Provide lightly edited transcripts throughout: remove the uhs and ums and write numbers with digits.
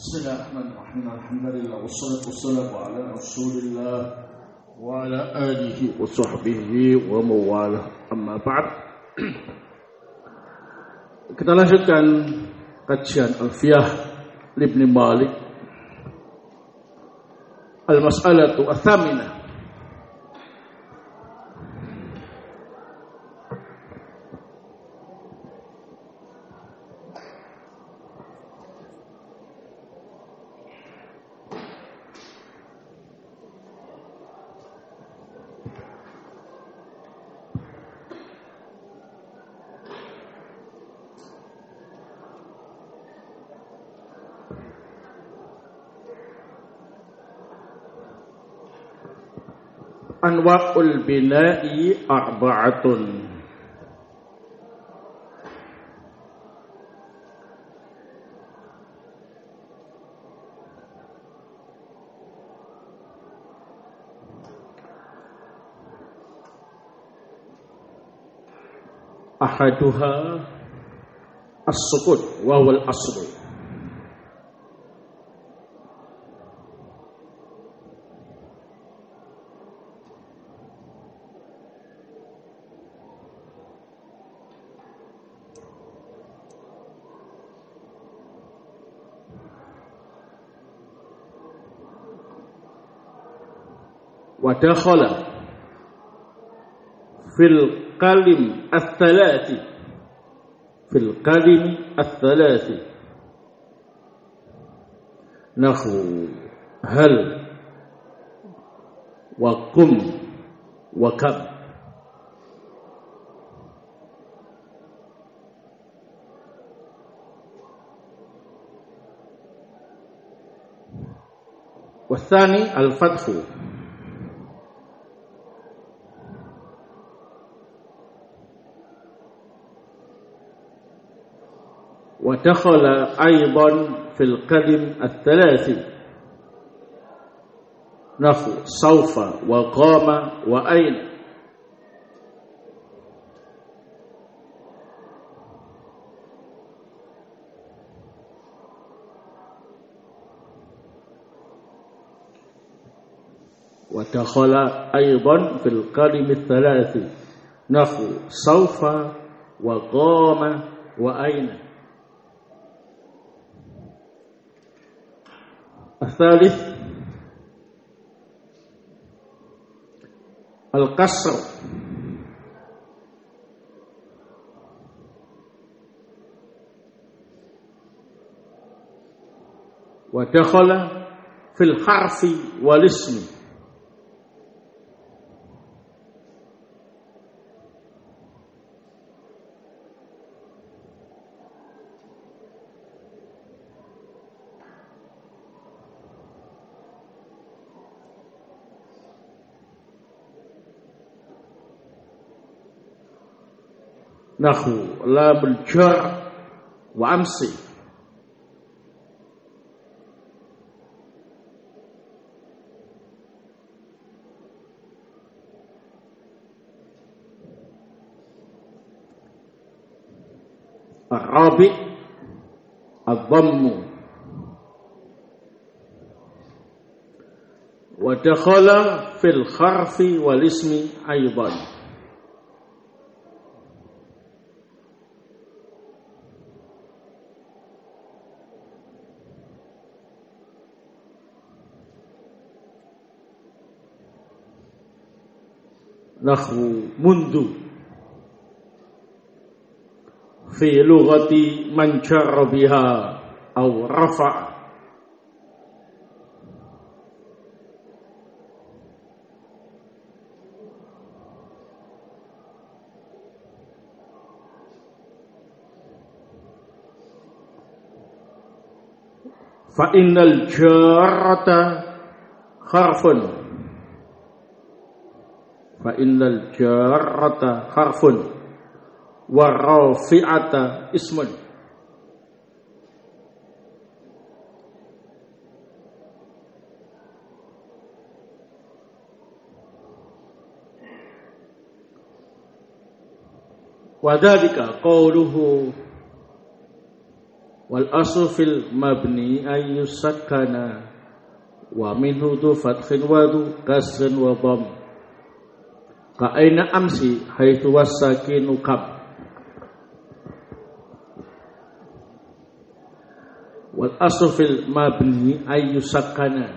Bismillahirrahmanirrahim. Alhamdulillah wassalatu wassalamu ala Rasulillah wa ala alihi wa sahbihi wa mawalah. Amma ba'd. Kita lanjutkan kajian Alfiyah Ibn Malik. Al-mas'alatu ats-tsaminah. Anwa'ul bina'i arba'atun. Ahaduha as-sukut wa wal asru. Wadakhala fil kalim ats-tsalati nahu hal wa kum wa kam. Watsani al-fathu ودخل أيضا في الكلم الثلاثي نحو سوف وقام وأين. ودخل أيضا في الكلم الثلاثي نحو سوف وقام وأين. الثالث القصر ودخل في الحرف والاسم nahu lamul jar wa amsi. Arabi ad-dhammu wa dakhala fil harfi wal ismi aidan. Nahu mundu fi lughati man jarra biha aw rafa'a. Fa innal jarrata harfun fa innal jarrata harfun wa rafi'ata ismun. Wa dzalika qawluhu Wal aslu fil mabni ayyusakkana wa minhu du fathin wa du kasrin wa dham. Ka aina amsi haitsu wasakinu kam. Wal aslu fil mabni ayyusakkana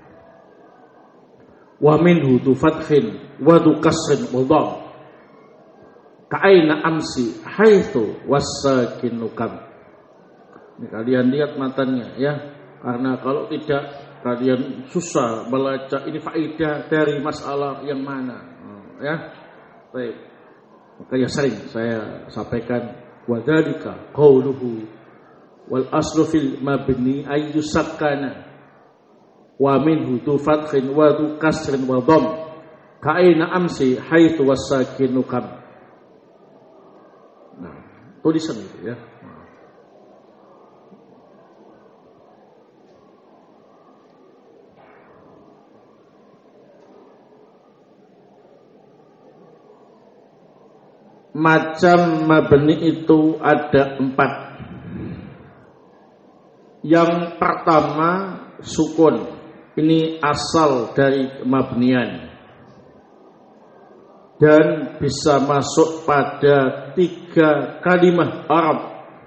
wa minhu du fathin wa du kasrin wa dham. Ka aina amsi haitsu wasakinu kam. Ini kalian lihat matanya ya, karena kalau tidak kalian susah baca ini faedah dari masalah yang mana ya. Baik. Makanya sering saya sampaikan wadzalika qauluhu wal aslu fil mabni ayyusakkana wa minhu tu fathin wa tu kasrin wa dham ka aina amsi haitsu wasakinu kam. Nah, tulisan itu ya. Macam mabni itu ada 4. Yang pertama sukun. Ini asal dari mabnian dan bisa masuk pada 3 kalimat Arab.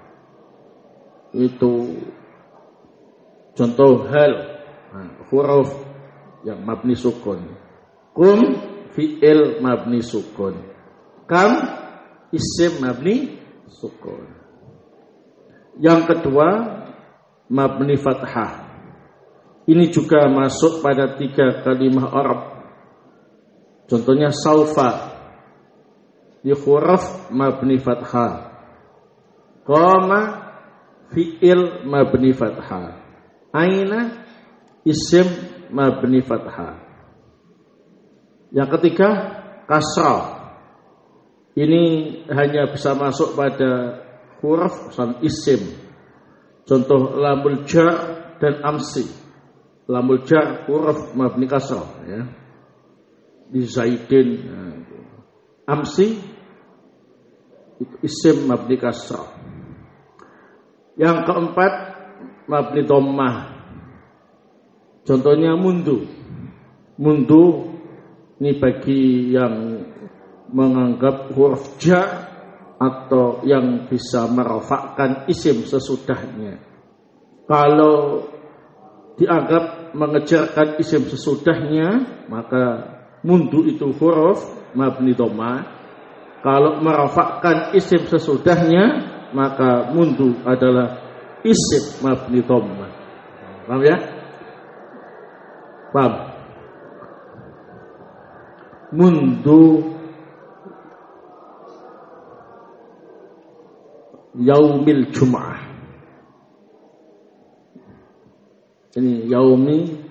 Itu contoh hal, huruf yang mabni sukun. Kum fi'il mabni sukun. Kam isim mabni sukun. Yang kedua mabni fathah. Ini juga masuk pada 3 kalimah Arab. Contohnya saufa, di huruf mabni fathah. Qama fi'il mabni fathah. Aina isim mabni fathah. Yang ketiga kasrah. Ini hanya bisa masuk pada huruf dan isim. Contoh lamul jar dan amsi. Lamul jar huruf mabni kasrah ya. Di zaidin. Amsi itu isim mabni kasrah. Yang keempat mabni dhammah. Contohnya mundu. Mundu ini bagi yang menganggap huruf ja atau yang bisa merofakkan isim sesudahnya. Kalau dianggap mengejarkan isim sesudahnya, maka mundu itu huruf mabni dhammah. Kalau merofakkan isim sesudahnya, maka mundu adalah isim mabni dhammah. Paham ya? Paham? Mundu yaumil jum'ah. Ini yaumi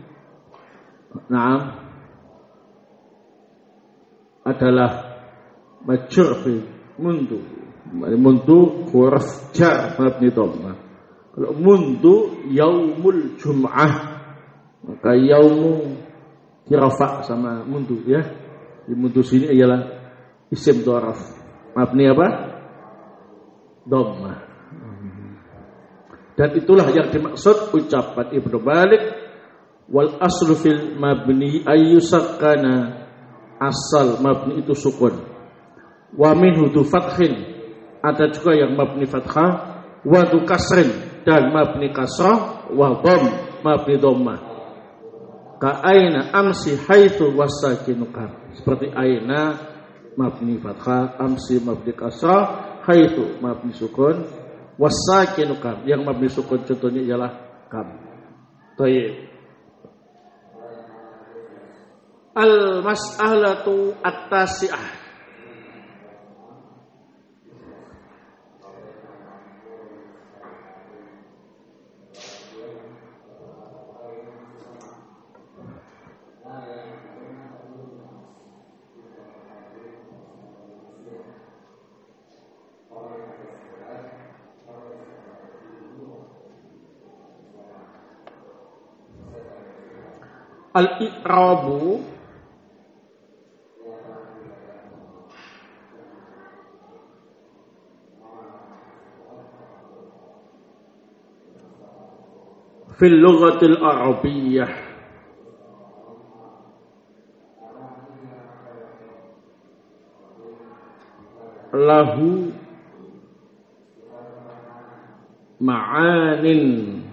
adalah majrur fi mundu. Mundu huruf jar mabni dhammah. Kalau mundu yaumul jum'ah, maka yaumu dirafa sama mundu ya. Di mundu sini ialah isim dharaf. Mabni apa? Dhammah. Dan itulah yang dimaksud ucapan Ibnu Malik wal aslu fil mabni ayyusakkana. Asal mabni itu sukun. Wa minhu du fathin, ada juga yang mabni fathah, wa du kasrin dan mabni kasrah, wa dham mabni dhammah. Ka aina amsi haitsu wasakinuka. Seperti aina mabni fathah, amsi mabni kasrah, haitsu mabni sukun, wasakinu kam. Yang mabni sukun contohnya ialah kam. Baik. Al-mas'alatu at-tasi'ah. Al-i'rabu fil lughatil arabiyyah lahu ma'anin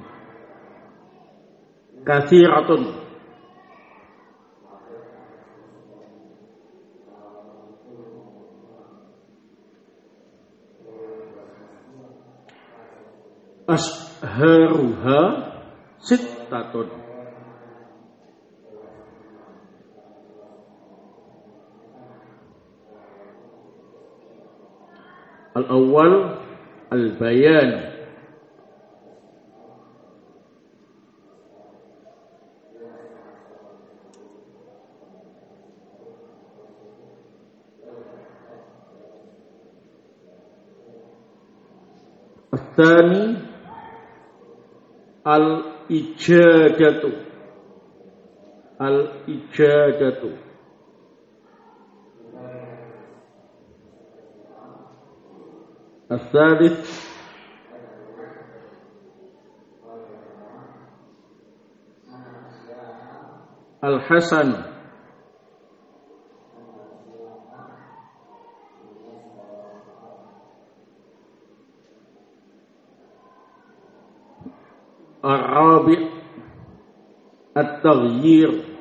katsiratun asharuha sittatun. Al-awwal al-bayan, al-thani al-ijadatu, al-ijadatu. Al-thalith al-hasan, al-rabi' at-taghyir,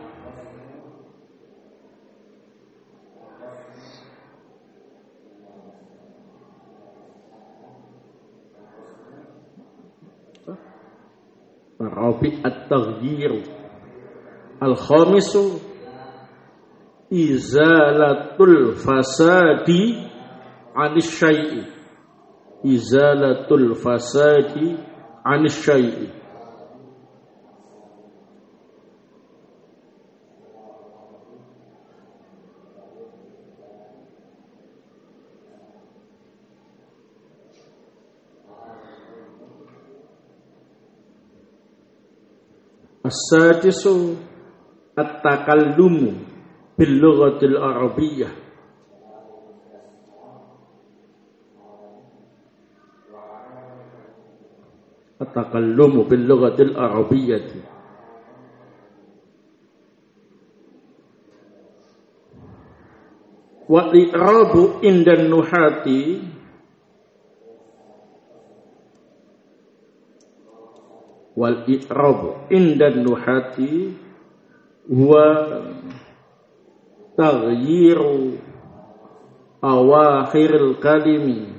al-rabi' at-taghyir. Al-khamisu izalatul fasadi 'anis syai'i, izalatul fasadi 'anis syai'i. As-sadisu at-takallumu bil lughatil arabiyyah, at-takallumu bil lughatil arabiyyah. Wa i'rabu indan nuhati wal i'rabu indan nuhati huwa taghyiru awakhiril kalimi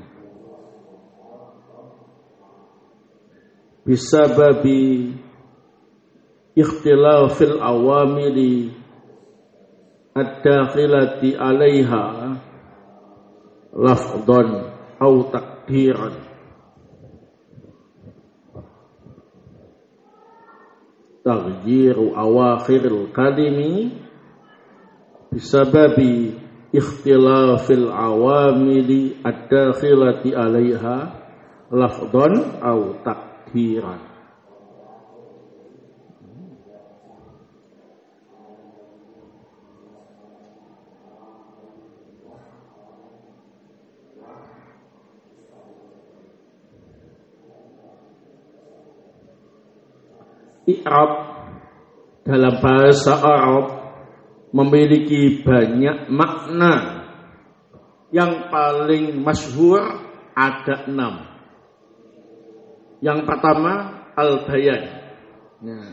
bisababi ikhtilafil awamili ad-dakhilati 'alaiha lafdhan au takdiran. Taghyiru awakhiril kalimi bisababi ikhtilafil awamili ad-dakhilati 'alaiha lafdhan au takdiran. I'rab dalam bahasa Arab memiliki banyak makna. Yang paling masyhur ada 6. Yang pertama al-bayan. Nah,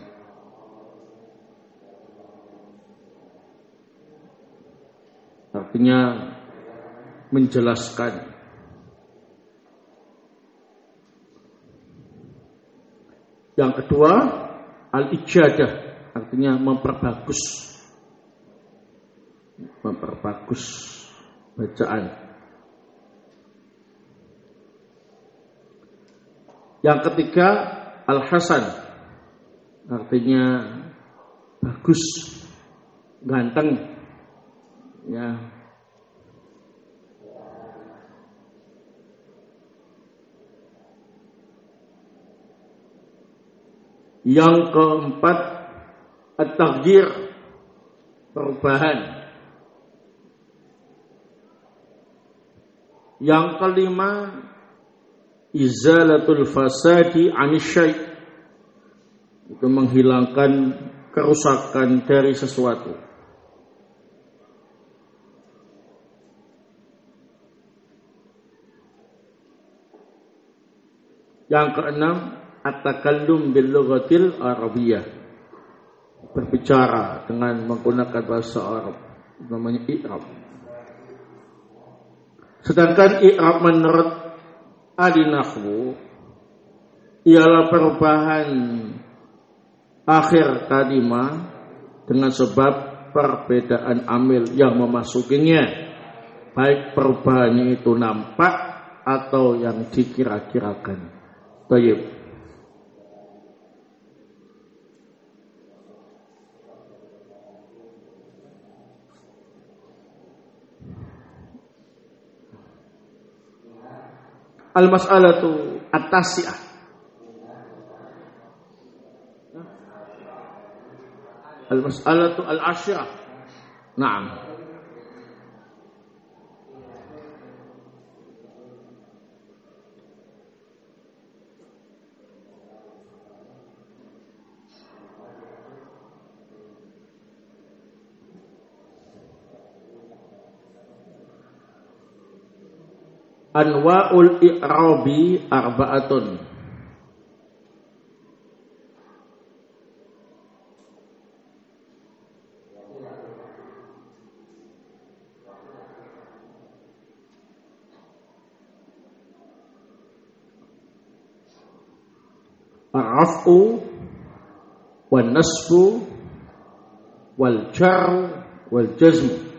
artinya menjelaskan. Yang kedua al-ijadah, artinya memperbagus bacaan. Yang ketiga al-hasan, artinya bagus, ganteng, ya. Yang keempat at-taghyir, perubahan. Yang kelima izalatul fasadi 'anis syai', itu menghilangkan kerusakan dari sesuatu. Yang keenam, at-takallum bil lughatil arabiyyah, berbicara dengan menggunakan bahasa Arab, namanya i'rab. Sedangkan i'rab menurut ahli nahwu ialah perubahan akhir kalimat dengan sebab perbedaan amil yang memasukinya, baik perubahannya itu nampak atau yang dikira-kirakan. Baik. Al-mas'alatu at-tasi'ah. Al-mas'alatu al-ashirah. Naam. Anwa'ul i'rabi arba'atun. Ar-raf'u wal nasbu wal jar'u wal jazmu.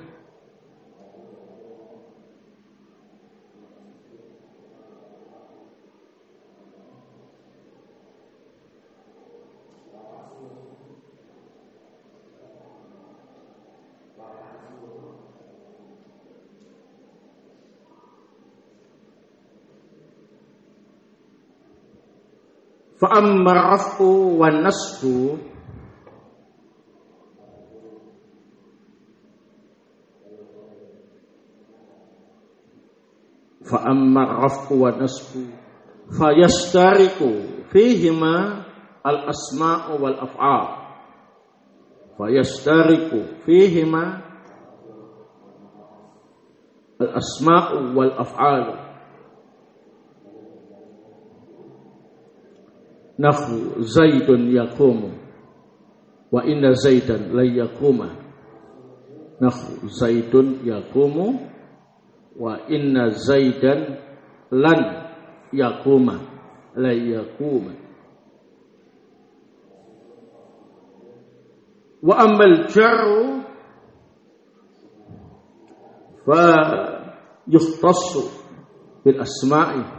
Fa'amma raf'u wan nasbu fayastariku fihima al-asma'u wal af'al. Fayastariku fihima al-asma'u wal af'al. Nahu Zaidun yakumu wa inna Zaidan la yakuma. Nahu Zaidun yakumu wa inna Zaidan lan yakuma la yakuma. Wa ammal jar'u fa yukhtassu bil asma'i,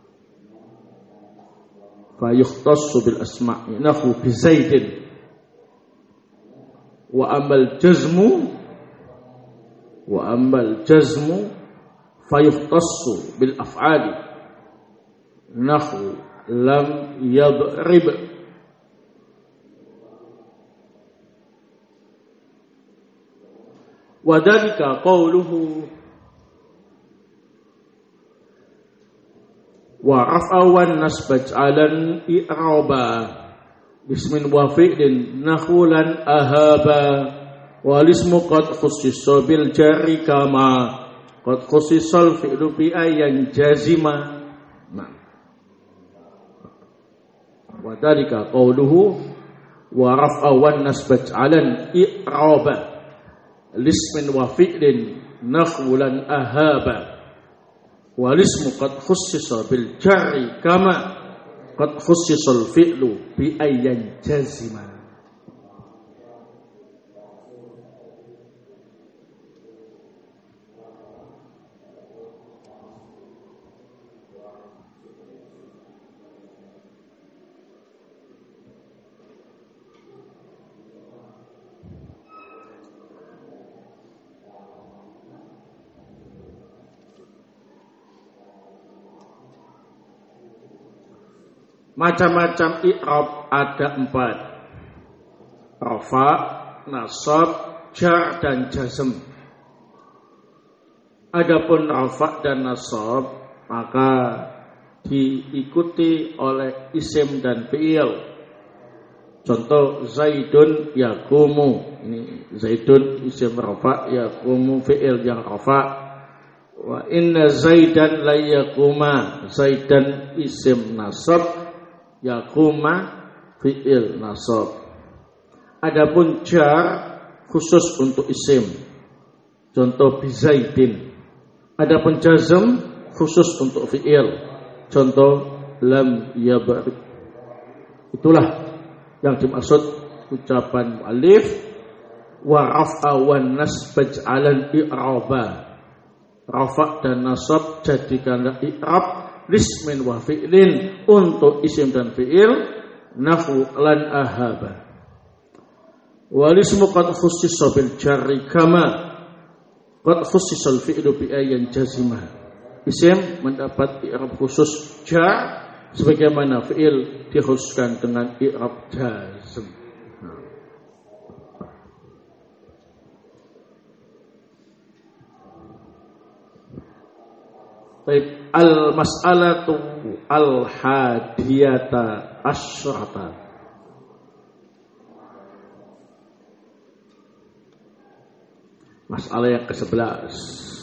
فيختص بالأسماء نحو بزيد. وأما الجزم فيختص بالأفعال نحو لم يضرب. وذلك قوله wa raf'awan nasbaj alan i'raba ismin wa fi'lin nakhulan ahaba wal ismu qad khussisa bil jari kama qad khussisal fi'lu bi ayyan jazima. Nah, wa dalika qawluhu wa raf'awan nasbaj alan i'raba ismin wa fi'lin nakhulan ahaba walismu qad khussisa bil jarri kama qad khussisal fi'lu bi ayyan jazima. Macam-macam i'rab ada 4. Rafa, nasab, jar dan jazm. Adapun rafa dan nasab maka diikuti oleh isim dan fi'il. Contoh Zaidun yaqumu. Ini Zaidun isim rafa, yaqumu fi'il yang rafa. Wa inna Zaidan la yaquma. Zaidan isim nasab, yaquma fi'il nasab. Adapun jar khusus untuk isim. Contoh bi Zaidin. Adapun jazm khusus untuk fi'il. Contoh lam yabari. Itulah yang dimaksud ucapan mu'allif wa raf'a wan nasb ja'alan i'raba. Rafa' dan nasab jadikanlah i'rab lismin wa fi'lin untuk isim dan fi'il nahu lan ahaba. Wal ismu qad khussisa bil jarri kama qad khussisa al fi'lu bi ayyan jazimah. Isim mendapat i'rab khusus jar sebagaimana fi'il dikhususkan dengan i'rab jazm. Baik, al-mas'alatu al-hadiyata asyrata. Masalah yang ke-11.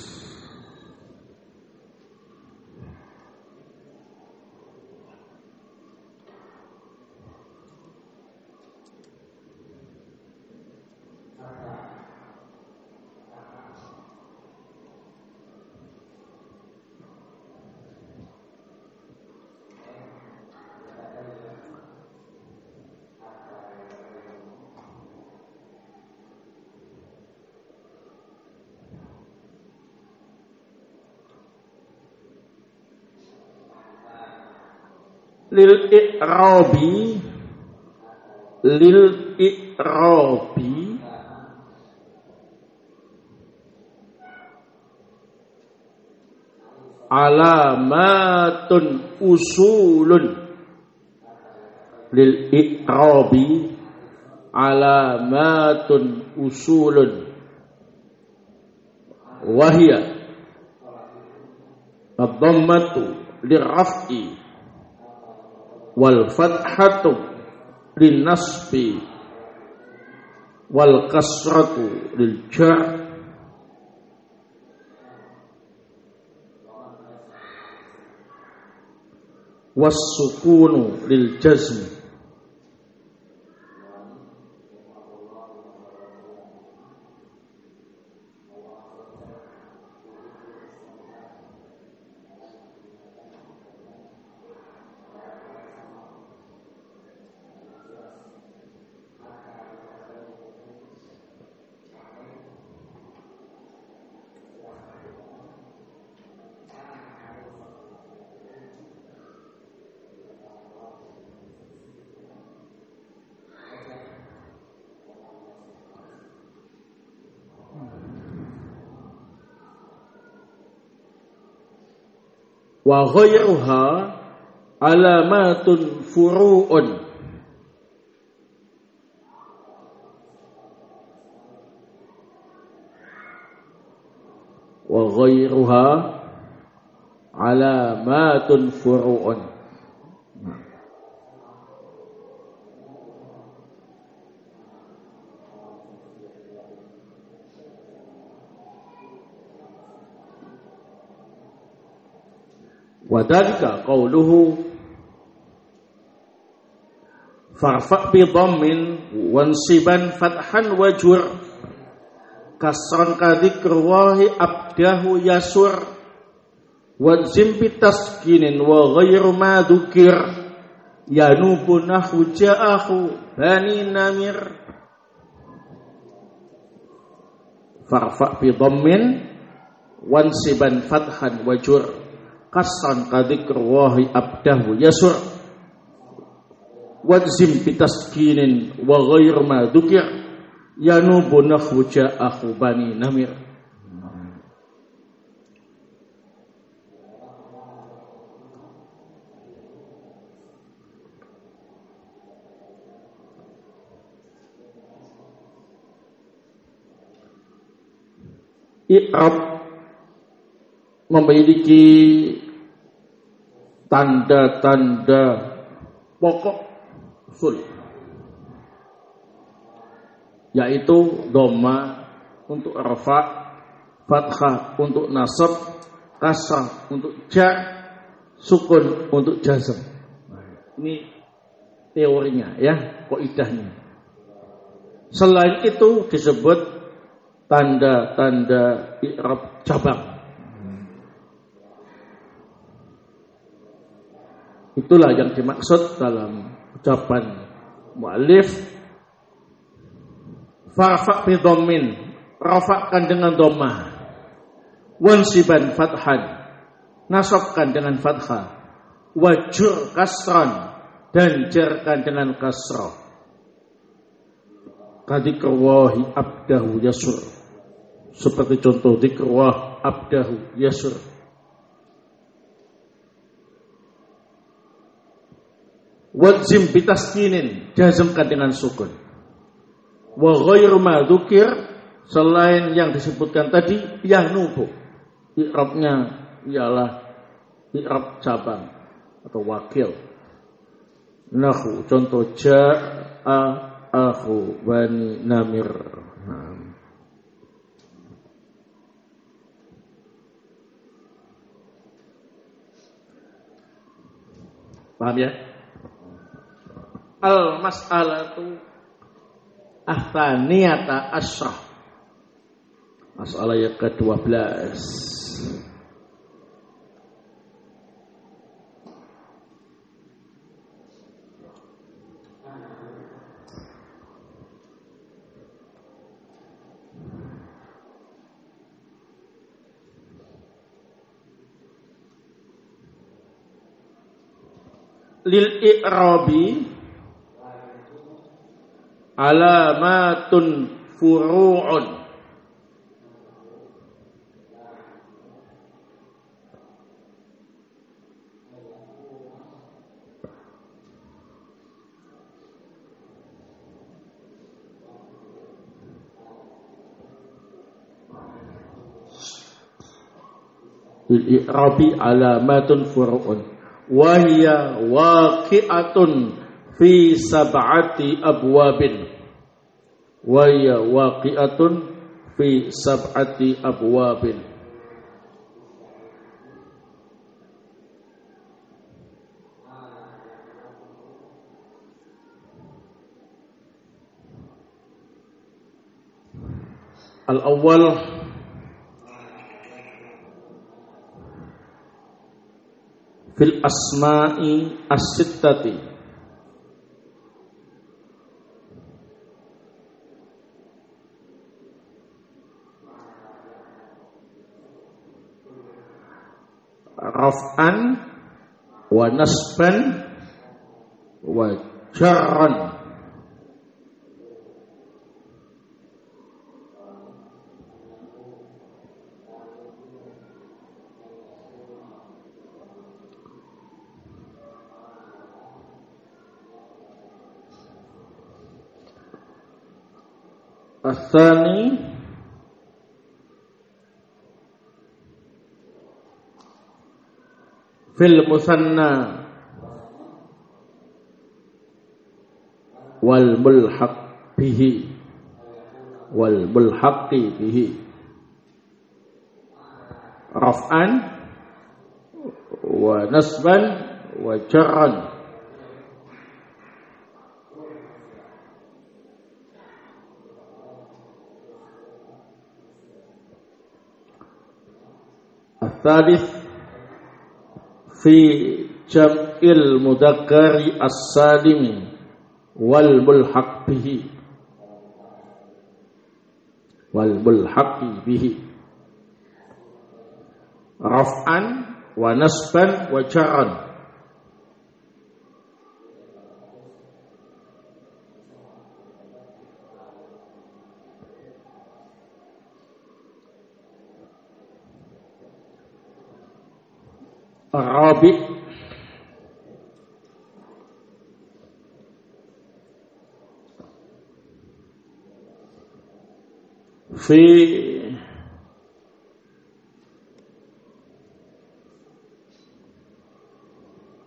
Lil i'rabi alamatun usulun. Lil i'rabi alamatun usulun wahia ad-dhammatu lirraf'i wal fathatu lin nasbi wal kasratu lil jar was sukunu lil jazm. Wa ghairuha alamatun furu'un. Wa ghairuha alamatun furu'un. Wadhalika qawluhu farfa' bi dhammin wansiban fathan wajur kasran kadhikrullahi abdahu yasur wajim bi taskinin wa ghairu ma dzukir yanubu nahu ja'ahu bani namir. Farfa' bi dhammin wansiban fathan wajur kasran kadhikrullahi abdahu yasur wajzim bitaskinin wa ghairu ma dzukir yanubu nahu ja'ahu bani namir. I'rab memiliki tanda-tanda pokok usul. yaitu dhamma untuk rafa, fathah untuk nasab, kasrah untuk jar, sukun untuk jazm. Ini teorinya ya, kaidahnya. Selain itu disebut tanda-tanda i'rab cabang. Itulah yang dimaksud dalam ucapan mu'allif farfa' bi dhammin, rafa'kan dengan dhammah, wansiban fathan, nasabkan dengan fathah, wajur kasran, dan jarkan dengan kasrah. Kadzikrullahi abdahu yasur, seperti contoh dzikrullah abdahu yasur. Wajim bitaskinin, jazmkan dengan sukun. Wa ghairu ma dzukir, selain yang disebutkan tadi, yahnubu, i'rabnya ialah i'rab cabang atau wakil. Nahu, contoh ja'a akhu bani namir. Paham ya? Al-mas'alatu ahtaniyata asyrah, masalah yang ke-12. Lil i'rabi alamatun furu'un, lil i'rabi alamatun furu'un wa hiya waqi'atun fi sab'ati abwabin, wa ya waqi'atun fi sab'ati abwabin. Al-awwal fil asma'i as-sittati, raf'an wa nasban wa jarran. Asani fil musanna wal mulhaq bihi wal mulhaqi bihi, raf'an wa nasban wa jarran. Al-thalith fi jam'il mudzakkari as-salimi wal mulhaq bihi wal mulhaqi bihi, raf'an wa nasban wa jarran. Rabi fi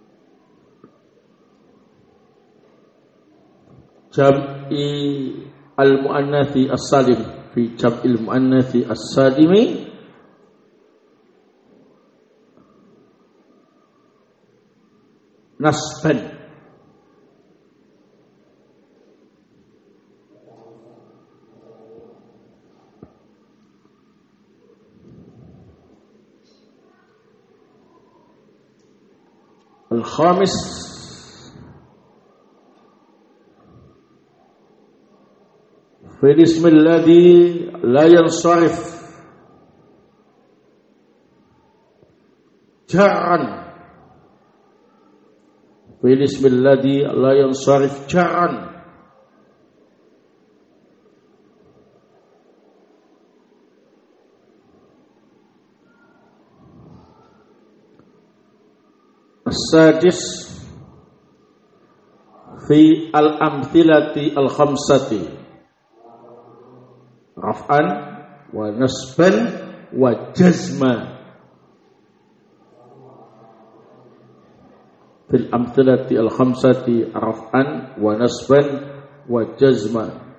jam'i al-muannathi as-salim fi jam'il muannathi as-salimi nasban. Al-khamis fil ismi alladhi la yansarif jar'an fil ismi alladhi la yansarif jar'an as-sadis fi al-amthilati al-khamsati raf'an wa nasban wa jazma. Fil amthilati al-khamsati raf'an wa nasban wa jazma.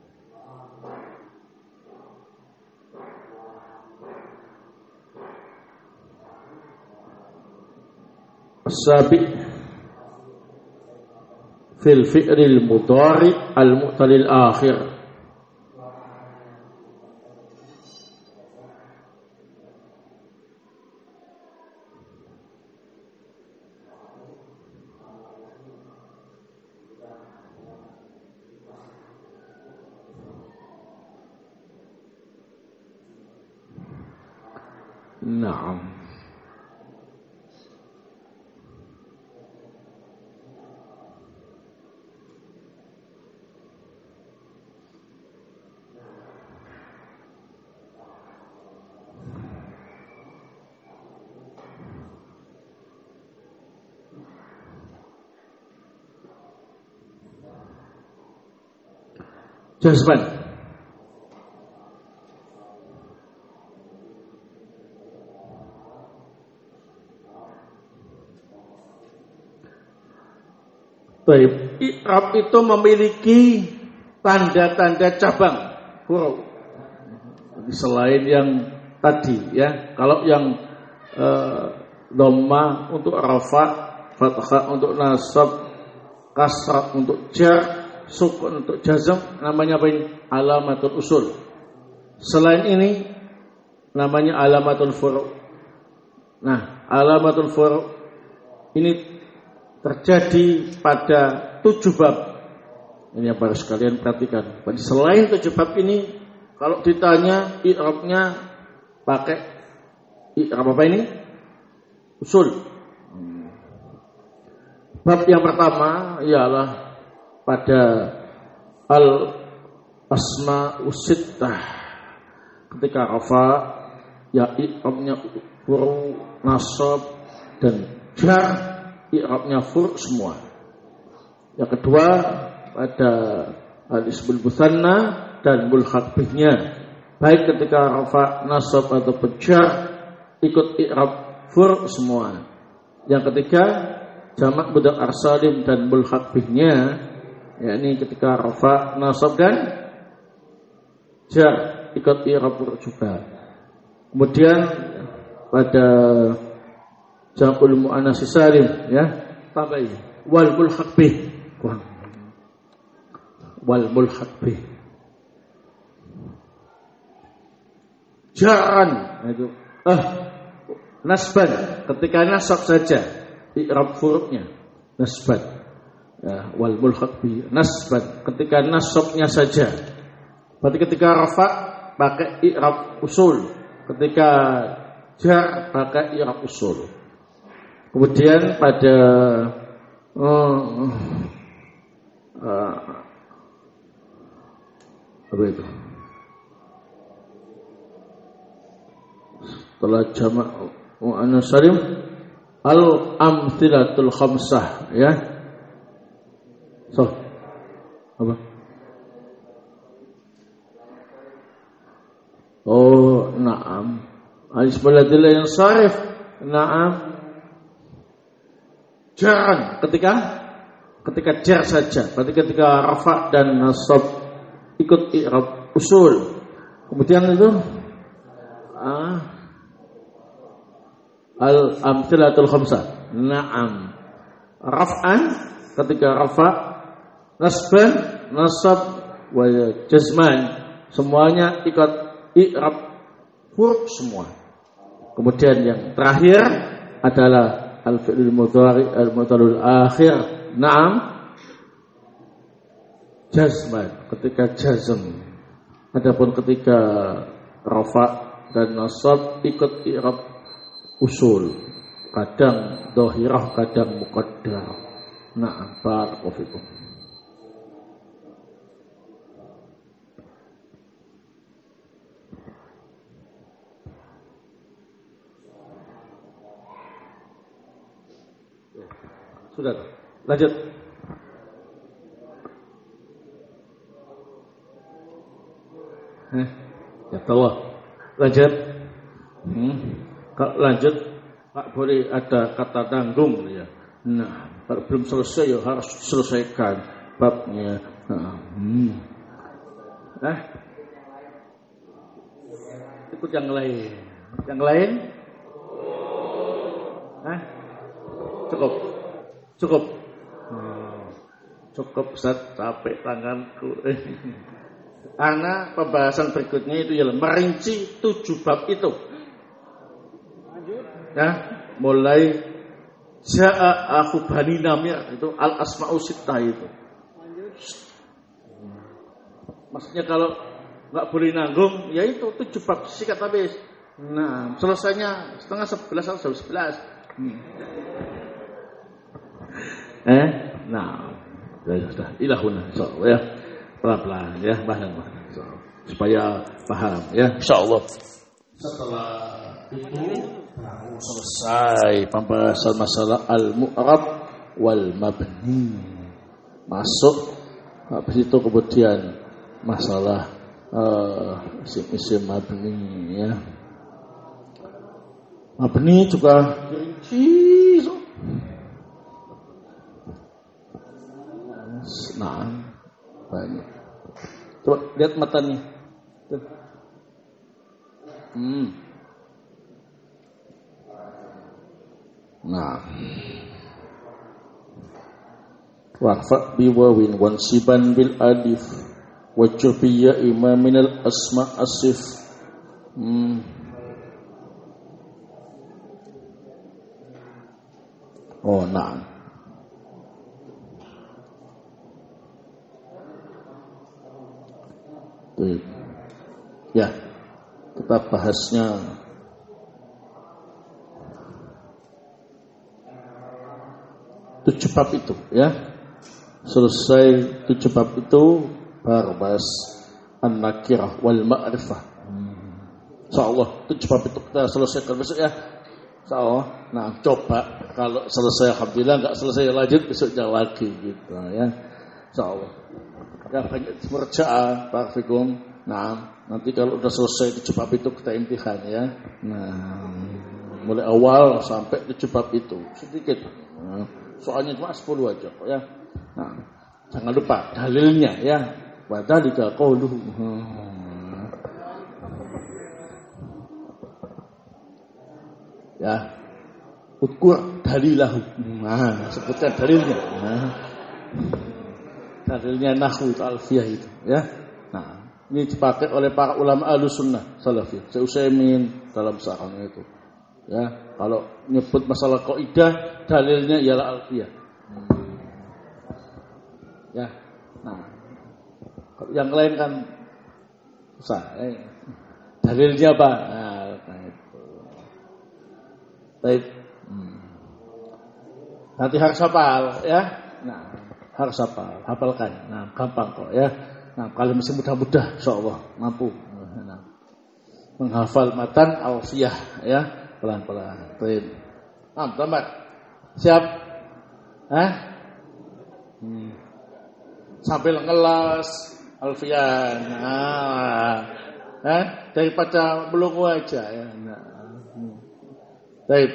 As-sabi' fil fi'lil mudhari al-mu'talil akhir na'am. Jazman. Baik, i'rab itu memiliki tanda-tanda cabang huruf. Selain yang tadi ya, kalau yang dhamma untuk rafa, fathah untuk nasab, kasrah untuk jar, sukun untuk jazm, namanya apa ini? Alamatul usul. Selain ini namanya alamatul furu'. Nah, alamatul furu' ini terjadi pada 7 bab. Ini yang harus kalian perhatikan. Jadi selain 7 bab ini, kalau ditanya i'rabnya pakai i'rab apa ini? Usul. Bab yang pertama ialah pada al-asma'us sittah. Ketika rafa ya i'rabnya furu, nasab dan jar, i'rabnya furu semua. Yang kedua pada al-ismul mutsanna dan mulhaq bihnya, baik ketika rafa, nasab atau jar ikut i'rab furu semua. Yang ketiga jamak mudzakkar salim dan mulhaq bihnya, yakni ketika rafa, nasab dan jar ikut i'rab juga. Kemudian pada jam'ul muannats salim ya, tambah wal mulhaq bih. Wal mulhaq bih. Ja'an itu nasban, ketika nasab saja i'rab furuknya nasban. Ya, wal mulhaq bi nasban, ketika nasabnya saja. Berarti ketika rafa pakai i'rab usul, ketika jar pakai i'rab usul. Kemudian pada apa itu? Setelah jamak muannas salim al-amtsilatul khamsah ya. So, apa? Oh, na'am. Al-isballadil yang sarif, na'am. Jaran ketika jar saja. Berarti ketika rafa dan nasab ikut i'rab usul. Kemudian itu al-amthilatul khamsah. Na'am. Raf'an ketika rafa, nasban, nasab, wa jazman, semuanya ikut i'rab huruf semua. Kemudian yang terakhir adalah al-fi'lul mudhari al-mutalul akhir. Na'am. Jazman ketika jazm. Adapun ketika rafa dan nasab ikut i'rab usul, kadang dhahirah, kadang muqaddar. Na'am, barakallahu fikum. Sudah, lanjut. Ya Allah. Lanjut. Kalau lanjut, Pak boleh ada kata tanggung ya. Nah, kalau belum selesai ya harus selesaikan babnya. Ikut yang lain. Yang lain? Cukup. Cukup Ustaz, capek tanganku. Ana pembahasan berikutnya itu ialah merinci 7 bab itu. Ya, mulai Ja'a akhu Bani Namir itu al-asma'u sittah itu. Maksudnya kalau enggak boleh nanggung, ya itu 7 bab sikat habis. Nah, selesainya setengah 11 atau 11. Nah, sudah ilahuna insyaallah ya. Pelan-pelan ya, bahan-bahan supaya paham ya, insyaallah. Setelah itu selesai pembahasan masalah al-mu'rab wal mabni. Masuk habis itu kemudian masalah isim mabni ya. Mabni juga rinci. Nah, banyak. Coba lihat matanya. Nah. Waqfa biwawin wansiban bil alif wa jubiyya imaminal asma asif. Oh, nah. Ya, kita bahasnya tujuh bab itu ya. Selesai 7 bab itu baru bahas an-nakirah wal ma'rifah. Insyaallah 7 bab itu kita selesaikan besok ya. Insyaallah. Nah, coba kalau selesai alhamdulillah, enggak selesai lanjut besoknya lagi gitu ya. Insyaallah. Ya banyak merjaah barakallahu. Nah, nanti kalau udah selesai 7 bab itu kita imtihan ya. Nah, mulai awal sampai 7 bab itu sedikit. Nah, soalnya cuma 10 aja kok ya. Nah, jangan lupa dalilnya ya. Wadalika qauluhu. Ya. Udkur dalilahu. Nah, sebutkan dalilnya. Nah. Dalilnya nahwu alfiyah itu ya. Nah, ini dipakai oleh para ulama Ahlussunnah Salafiyah. Syekh Utsaimin dalam sarahnya itu. Ya, kalau nyebut masalah kaidah dalilnya ialah alfiyah. Ya. Nah, yang lain kan susah. Dalilnya apa? Nah itu. Baik. Nanti harus hafal ya. Nah, harus hafalkan. Nah, gampang kok ya. Nah, kalau masih mudah-mudah insyaallah mampu. Nah, menghafal matan alfiyah ya, pelan-pelan. Baik. Tamat. Siap? Sambil ngelas alfiyah. Nah, daripada belum aja ya. Nah. Baik.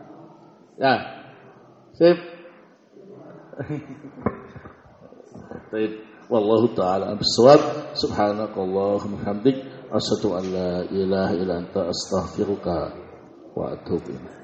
Ya. Sip. Baik, wallahu taala bissawab. Subhanakallahumma hamdik asyhadu an la ilaha illa anta astaghfiruka wa atubu ilaik.